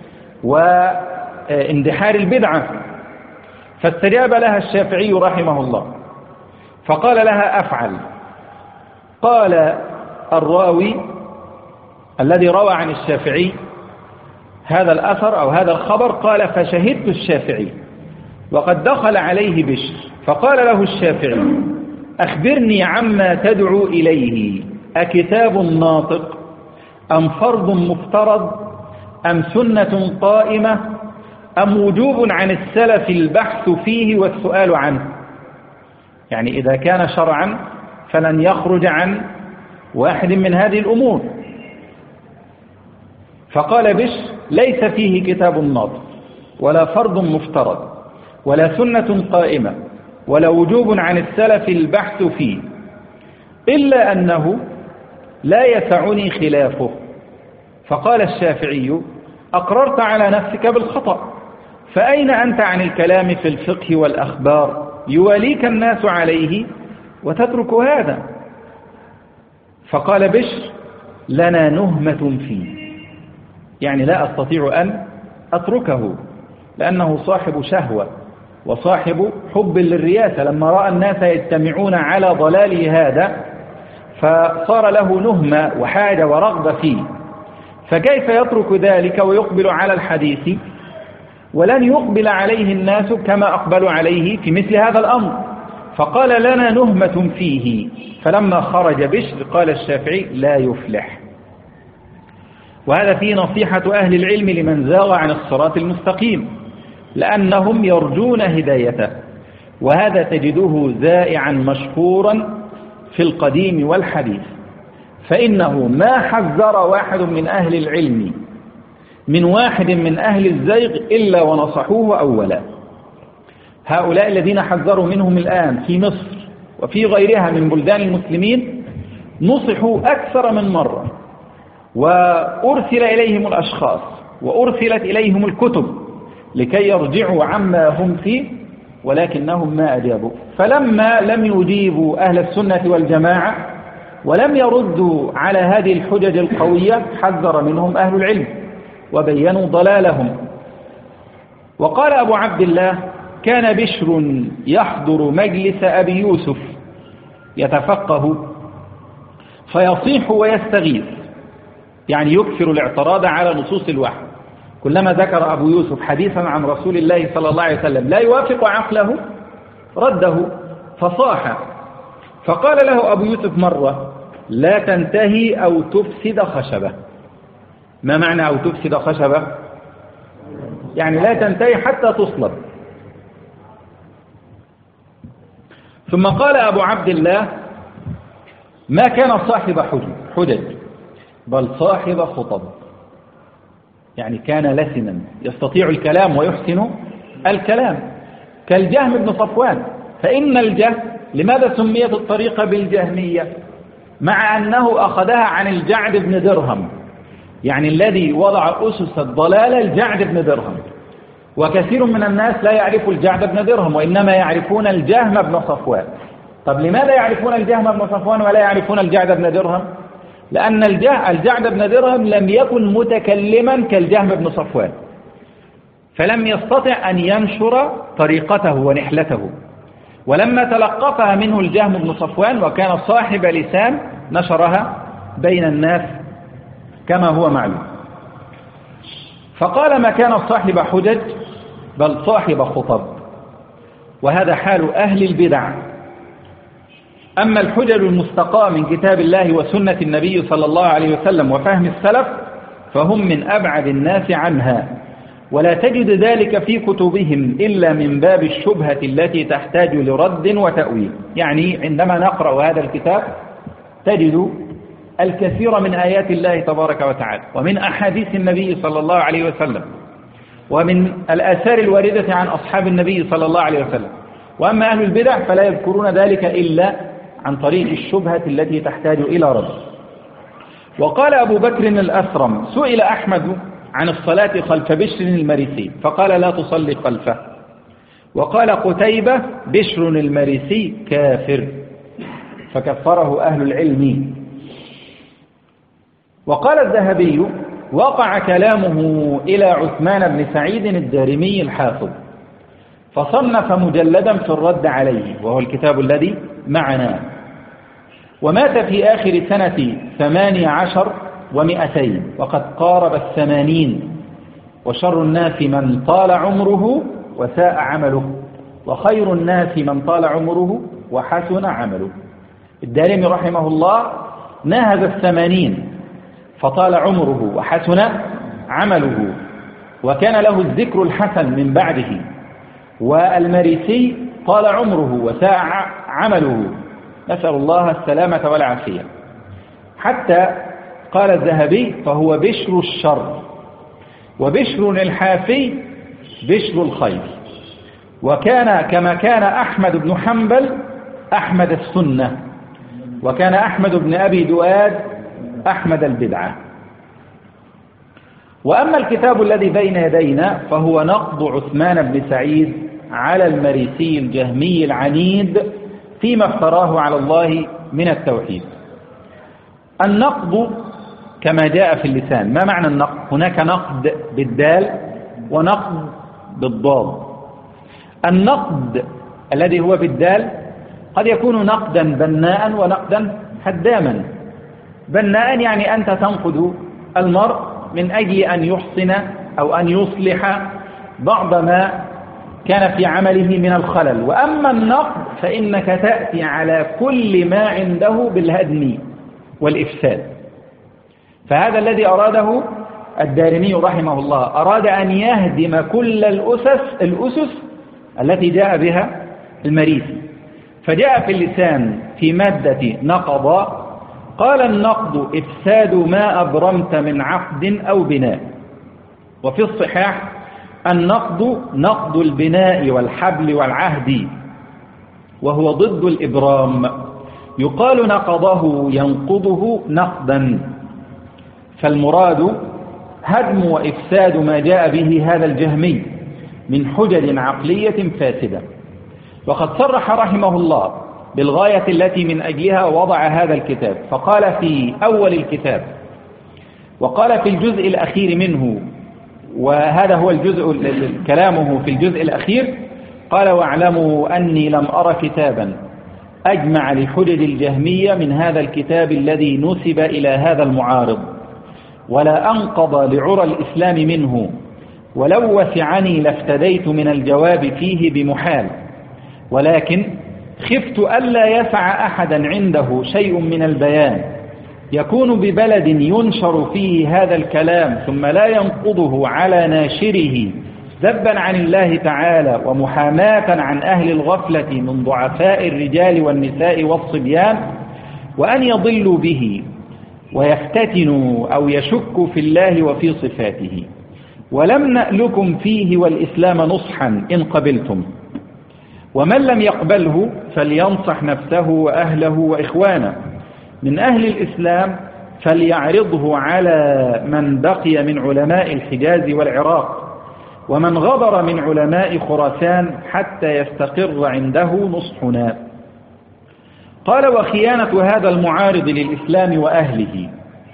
واندحار البدعة. فاستجاب لها الشافعي رحمه الله فقال لها: أفعل. قال الراوي الذي روى عن الشافعي هذا الأثر أو هذا الخبر قال: فشهدت الشافعي وقد دخل عليه بشر فقال له الشافعي: أخبرني عما تدعو إليه، أكتاب ناطق أم فرض مفترض أم سنة قائمة أم وجوب عن السلف البحث فيه والسؤال عنه؟ يعني إذا كان شرعا فلن يخرج عن واحد من هذه الأمور. فقال بشر: ليس فيه كتاب ناطق ولا فرض مفترض ولا سنة قائمة ولا وجوب عن السلف البحث فيه، إلا أنه لا يسعني خلافه. فقال الشافعي: أقررت على نفسك بالخطأ، فأين أنت عن الكلام في الفقه والأخبار؟ يواليك الناس عليه وتترك هذا. فقال بشر: لنا نهمة فيه، يعني لا أستطيع أن أتركه، لأنه صاحب شهوة وصاحب حب للرياسة. لما رأى الناس يجتمعون على ضلال هذا فصار له نهمة وحاجة ورغبة فيه، فكيف يترك ذلك ويقبل على الحديث؟ ولن يقبل عليه الناس كما أقبلوا عليه في مثل هذا الأمر. فقال: لنا نهمة فيه. فلما خرج بشر قال الشافعي: لا يفلح. وهذا فيه نصيحة أهل العلم لمن زاغ عن الصراط المستقيم، لأنهم يرجون هدايته، وهذا تجده زائعا مشهورا في القديم والحديث. فإنه ما حذر واحد من أهل العلم من واحد من أهل الزيغ إلا ونصحوه أولا. هؤلاء الذين حذروا منهم الآن في مصر وفي غيرها من بلدان المسلمين نصحوا أكثر من مرة، وأرسل إليهم الأشخاص وأرسلت إليهم الكتب لكي يرجعوا عما هم فيه، ولكنهم ما أجابوا. فلما لم يجيبوا أهل السنة والجماعة ولم يردوا على هذه الحجج القوية حذر منهم أهل العلم وبينوا ضلالهم. وقال أبو عبد الله: كان بشر يحضر مجلس أبي يوسف يتفقه فيصيح ويستغيث، يعني يكثر الاعتراض على نصوص الوحي. كلما ذكر أبو يوسف حديثا عن رسول الله صلى الله عليه وسلم لا يوافق عقله رده فصاح. فقال له أبو يوسف مرة: لا تنتهي أو تفسد خشبة. ما معنى أو تفسد خشبة؟ يعني لا تنتهي حتى تصلب. ثم قال أبو عبد الله ما كان صاحب حجج بل صاحب خطب، يعني كان لسنا يستطيع الكلام ويحسن الكلام كالجهم بن صفوان. فإن الجهم لماذا سميت الطريقة بالجهمية؟ مع أنه أخذها عن الجعد بن درهم، يعني الذي وضع أسس الضلالة الجعد بن درهم، وكثير من الناس لا يعرف الجعد بن درهم وإنما يعرفون الجهم بن صفوان. طب لماذا يعرفون الجهم بن صفوان ولا يعرفون الجعد بن درهم؟ لأن الجعد بن درهم لم يكن متكلما كالجهم بن صفوان، فلم يستطع أن ينشر طريقته ونحلته، ولما تلقفها منه الجهم بن صفوان وكان صاحب لسان نشرها بين الناس كما هو معلوم. فقال ما كان صاحب حجج بل صاحب خطب، وهذا حال أهل البدع. أما الحجج المستقاة من كتاب الله وسنة النبي صلى الله عليه وسلم وفهم السلف فهم من أبعد الناس عنها، ولا تجد ذلك في كتبهم إلا من باب الشبهة التي تحتاج لرد وتأويل. يعني عندما نقرأ هذا الكتاب تجد الكثير من آيات الله تبارك وتعالى ومن أحاديث النبي صلى الله عليه وسلم ومن الآثار الواردة عن أصحاب النبي صلى الله عليه وسلم. وأما أهل البدع فلا يذكرون ذلك إلا عن طريق الشبهة التي تحتاج إلى رد. وقال أبو بكر الأثرم سئل أحمد عن الصلاة خلف بشر المريسي فقال لا تصلي خلفه. وقال قتيبة بشر المريسي كافر فكفره أهل العلم. وقال الذهبي وقع كلامه إلى عثمان بن سعيد الدارمي الحافظ فصنف مجلدا في الرد عليه وهو الكتاب الذي معنا، ومات في آخر سنة ثمانية عشر ومئتين وقد قارب الثمانين. وشر الناس من طال عمره وساء عمله وخير الناس من طال عمره وحسن عمله. الدارمي رحمه الله ناهز الثمانين فطال عمره وحسن عمله وكان له الذكر الحسن من بعده، والمريسي طال عمره وساء عمله، نسأل الله السلامة والعافية. حتى قال الذهبي فهو بشر الشر، وبشر الحافي بشر الخير. وكان كما كان أحمد بن حنبل أحمد السنة، وكان أحمد بن أبي دؤاد أحمد البدعة. وأما الكتاب الذي بين يدينا فهو نقد عثمان بن سعيد على المريسي الجهمي العنيد فيما افتراه على الله من التوحيد. النقد كما جاء في اللسان. ما معنى النقد؟ هناك نقد بالدال ونقد بالضاد. النقد الذي هو بالدال قد يكون نقدا بناء ونقدا هداما. بناء يعني أنت تنقد المرء من أجل أن يحسن أو أن يصلح بعض ما كان في عمله من الخلل. وأما النقد فإنك تأتي على كل ما عنده بالهدم والإفساد. فهذا الذي أراده الدارمي رحمه الله، أراد أن يهدم كل الأسس الأسس التي جاء بها المريسي. فجاء في اللسان في مادة نقض قال النقد إفساد ما أبرمت من عقد أو بناء. وفي الصحاح النقد نقد البناء والحبل والعهد وهو ضد الإبرام. يقال نقضه ينقضه نقدا. فالمراد هدم وإفساد ما جاء به هذا الجهمي من حجج عقلية فاسدة. وقد صرح رحمه الله بالغاية التي من أجلها وضع هذا الكتاب، فقال في أول الكتاب وقال في الجزء الأخير منه، وهذا هو الجزء كلامه في الجزء الأخير، قال واعلموا أني لم أرى كتابا أجمع لحجج الجهمية من هذا الكتاب الذي نسب إلى هذا المعارض، ولا أنقض لعرى الإسلام منه، ولو وسعني لافتديت من الجواب فيه بمحال، ولكن خفت ألا يسع أحدا عنده شيء من البيان يكون ببلد ينشر فيه هذا الكلام ثم لا ينقضه على ناشره ذبا عن الله تعالى ومحاماة عن أهل الغفلة من ضعفاء الرجال والنساء والصبيان، وأن يضلوا به ويفتتنوا أو يشكوا في الله وفي صفاته. ولم نألكم فيه والإسلام نصحا إن قبلتم، ومن لم يقبله فلينصح نفسه وأهله وإخوانه من أهل الإسلام، فليعرضه على من بقي من علماء الحجاز والعراق ومن غبر من علماء خراسان حتى يستقر عنده نصحنا. قال: وخيانة هذا المعارض للإسلام وأهله،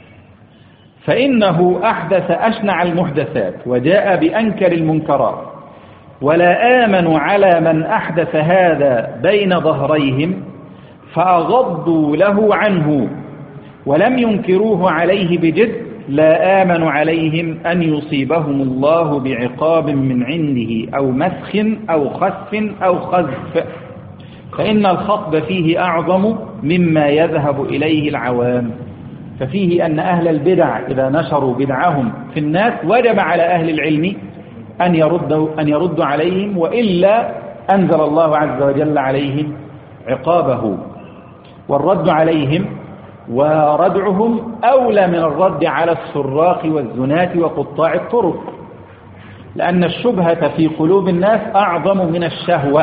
فإنه أحدث أشنع المحدثات وجاء بأنكر المنكرات، ولا آمن على من أحدث هذا بين ظهريهم فأغضوا له عنه ولم ينكروه عليه بجد، لا آمن عليهم أن يصيبهم الله بعقاب من عنده أو مسخ أو خسف أو خزف، فإن الخطب فيه أعظم مما يذهب إليه العوام. ففيه أن أهل البدع إذا نشروا بدعهم في الناس وجب على أهل العلم أن يردوا, أن يردوا عليهم، وإلا أنزل الله عز وجل عليهم عقابه. والرد عليهم وردعهم أولى من الرد على السراق والزناة وقطاع الطرق، لأن الشبهة في قلوب الناس أعظم من الشهوة.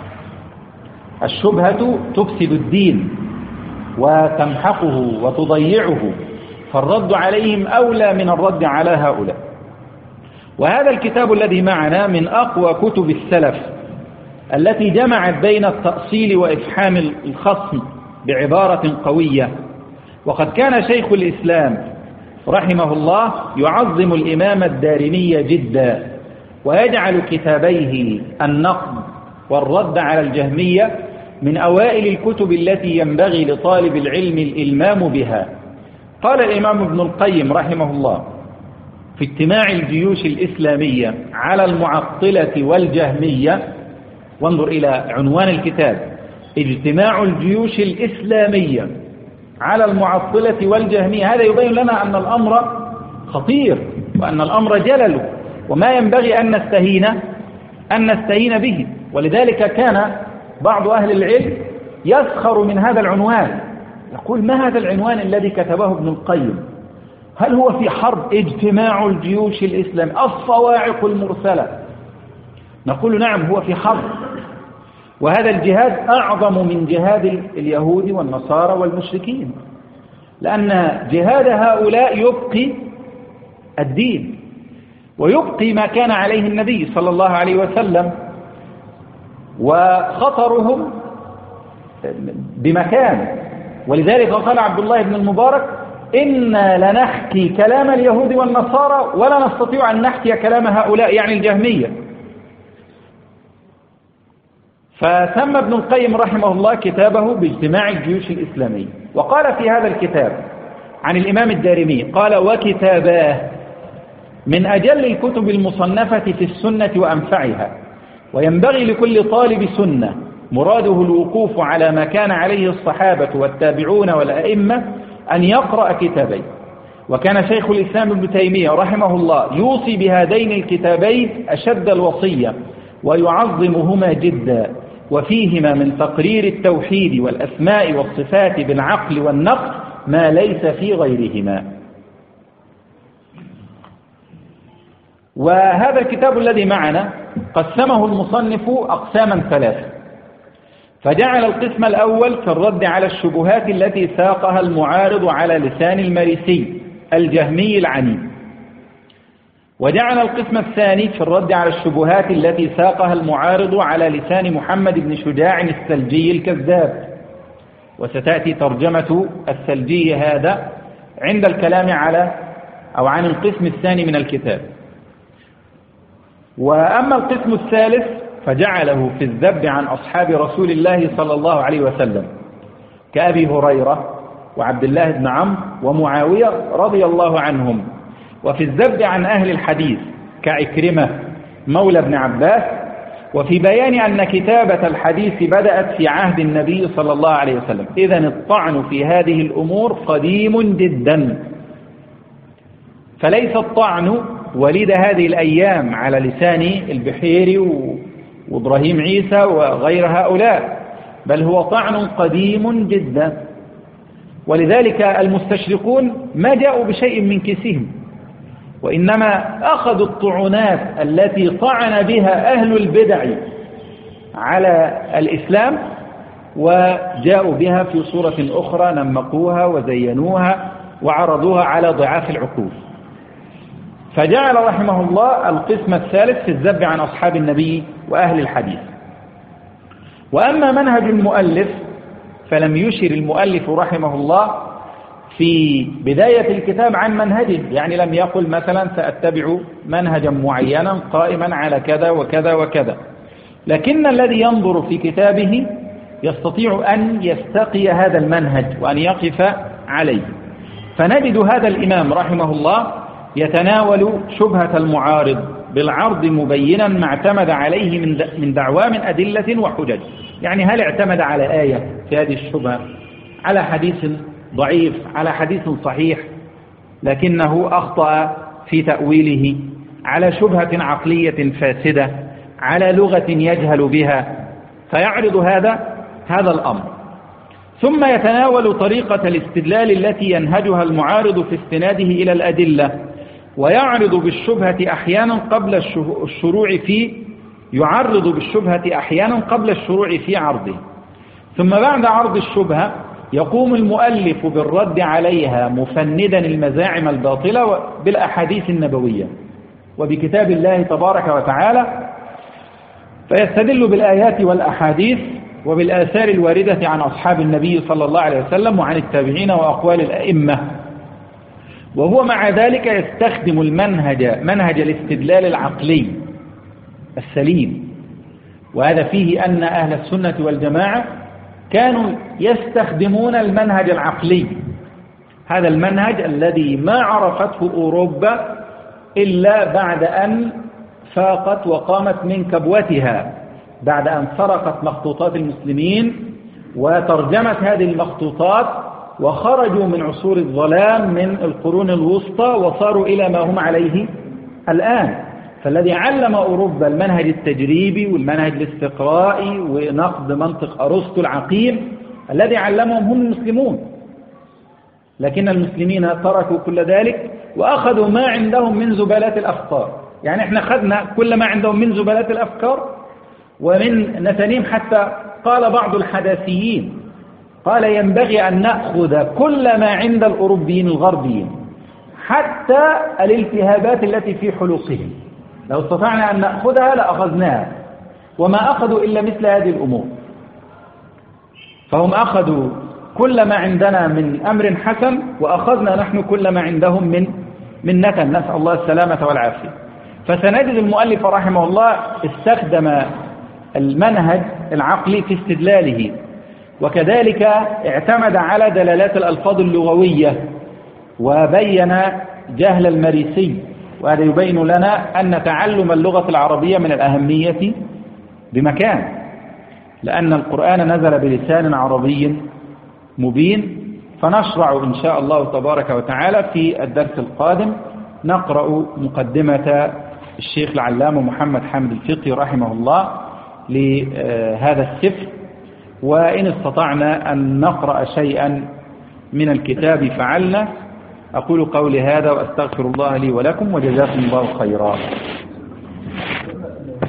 الشبهة تفسد الدين وتمحقه وتضيعه، فالرد عليهم أولى من الرد على هؤلاء. وهذا الكتاب الذي معنا من أقوى كتب السلف التي جمعت بين التأصيل وإفحام الخصم بعبارة قوية. وقد كان شيخ الإسلام رحمه الله يعظم الإمام الدارمي جدا، ويجعل كتابيه النقد والرد على الجهمية من أوائل الكتب التي ينبغي لطالب العلم الإلمام بها. قال الإمام ابن القيم رحمه الله في اجتماع الجيوش الإسلامية على المعطلة والجهمية، وانظر إلى عنوان الكتاب: اجتماع الجيوش الإسلامية على المعطلة والجهمية. هذا يبين لنا أن الأمر خطير وأن الأمر جلل، وما ينبغي أن نستهين أن نستهين به. ولذلك كان بعض أهل العلم يسخر من هذا العنوان، يقول: ما هذا العنوان الذي كتبه ابن القيم؟ هل هو في حرب؟ اجتماع الجيوش الإسلامية، الصواعق المرسلة. نقول: نعم، هو في حرب، وهذا الجهاد أعظم من جهاد اليهود والنصارى والمشركين، لأن جهاد هؤلاء يبقي الدين ويبقي ما كان عليه النبي صلى الله عليه وسلم، وخطرهم بمكان. ولذلك قال عبد الله بن المبارك: إنا لنحكي كلام اليهود والنصارى ولا نستطيع أن نحكي كلام هؤلاء، يعني الجهمية. فسمى ابن القيم رحمه الله كتابه باجتماع الجيوش الإسلامية. وقال في هذا الكتاب عن الإمام الدارمي، قال: وكتاباه من أجل الكتب المصنفة في السنة وأنفعها، وينبغي لكل طالب سنة مراده الوقوف على ما كان عليه الصحابة والتابعون والأئمة أن يقرأ كتابين. وكان شيخ الإسلام ابن تيمية رحمه الله يوصي بهذين الكتابين أشد الوصية ويعظمهما جدا، وفيهما من تقرير التوحيد والأسماء والصفات بالعقل والنقل ما ليس في غيرهما. وهذا الكتاب الذي معنا قسمه المصنف أقساما ثلاثة، فجعل القسم الأول في الرد على الشبهات التي ساقها المعارض على لسان المريسي الجهمي العنيد، وجعل القسم الثاني في الرد على الشبهات التي ساقها المعارض على لسان محمد بن شجاع السلجي الكذاب، وستأتي ترجمة السلجي هذا عند الكلام على أو عن القسم الثاني من الكتاب. وأما القسم الثالث فجعله في الذب عن أصحاب رسول الله صلى الله عليه وسلم كأبي هريرة وعبد الله بن عمرو ومعاوية رضي الله عنهم، وفي الذب عن أهل الحديث كعكرمة مولى ابن عباس وفي بيان أن كتابة الحديث بدأت في عهد النبي صلى الله عليه وسلم. إذن الطعن في هذه الأمور قديم جدا، فليس الطعن ولد هذه الأيام على لسان البحيري وإبراهيم عيسى وغير هؤلاء، بل هو طعن قديم جدا. ولذلك المستشرقون ما جاءوا بشيء من كيسهم، وإنما أخذوا الطعنات التي طعن بها أهل البدع على الإسلام وجاءوا بها في صورة أخرى، نمقوها وزينوها وعرضوها على ضعاف العقول. فجعل رحمه الله القسم الثالث في الذب عن أصحاب النبي وأهل الحديث. وأما منهج المؤلف فلم يشر المؤلف رحمه الله في بداية الكتاب عن منهجه، يعني لم يقل مثلا سأتبع منهجا معينا قائما على كذا وكذا وكذا، لكن الذي ينظر في كتابه يستطيع أن يستقي هذا المنهج وأن يقف عليه. فنجد هذا الإمام رحمه الله يتناول شبهة المعارض بالعرض مبينا ما اعتمد عليه من دعوى من أدلة وحجج. يعني هل اعتمد على آية في هذه الشبهة، على حديث ضعيف، على حديث صحيح لكنه أخطأ في تأويله، على شبهة عقلية فاسدة، على لغة يجهل بها، فيعرض هذا هذا الأمر. ثم يتناول طريقة الاستدلال التي ينهجها المعارض في استناده إلى الأدلة، ويعرض بالشبهة أحيانا قبل الشروع في يعرض بالشبهة أحيانا قبل الشروع في عرضه. ثم بعد عرض الشبهة يقوم المؤلف بالرد عليها مفندا المزاعم الباطلة بالأحاديث النبوية وبكتاب الله تبارك وتعالى، فيستدل بالآيات والأحاديث وبالآثار الواردة عن أصحاب النبي صلى الله عليه وسلم وعن التابعين وأقوال الأئمة. وهو مع ذلك يستخدم المنهج منهج الاستدلال العقلي السليم، وهذا فيه أن أهل السنة والجماعة كانوا يستخدمون المنهج العقلي، هذا المنهج الذي ما عرفته أوروبا إلا بعد أن فاقت وقامت من كبوتها، بعد أن سرقت مخطوطات المسلمين وترجمت هذه المخطوطات وخرجوا من عصور الظلام من القرون الوسطى وصاروا إلى ما هم عليه الآن. فالذي علم أوروبا المنهج التجريبي والمنهج الاستقرائي ونقد منطق أرسطو العقيم، الذي علمهم هم المسلمون، لكن المسلمين تركوا كل ذلك وأخذوا ما عندهم من زبالات الأفكار. يعني احنا خدنا كل ما عندهم من زبالات الأفكار ومن نتنيم، حتى قال بعض الحداثيين قال ينبغي أن نأخذ كل ما عند الأوروبيين الغربيين حتى الالتهابات التي في حلقهم، لو استطعنا أن نأخذها لأخذناها، وما أخذوا إلا مثل هذه الأمور. فهم أخذوا كل ما عندنا من أمر حسن وأخذنا نحن كل ما عندهم من من نتن، نسأل الله السلامة والعافية. فسنجد المؤلف رحمه الله استخدم المنهج العقلي في استدلاله، وكذلك اعتمد على دلالات الألفاظ اللغوية وبين جهل المريسي، وهذا يبين لنا أن تعلم اللغة العربية من الأهمية بمكان، لأن القرآن نزل بلسان عربي مبين. فنشرع إن شاء الله تبارك وتعالى في الدرس القادم نقرأ مقدمة الشيخ العلامة محمد حامد الفقي رحمه الله لهذا السفر، وإن استطعنا أن نقرأ شيئا من الكتاب فعلنا. أقول قولي هذا وأستغفر الله لي ولكم، وجزاكم الله خيرا.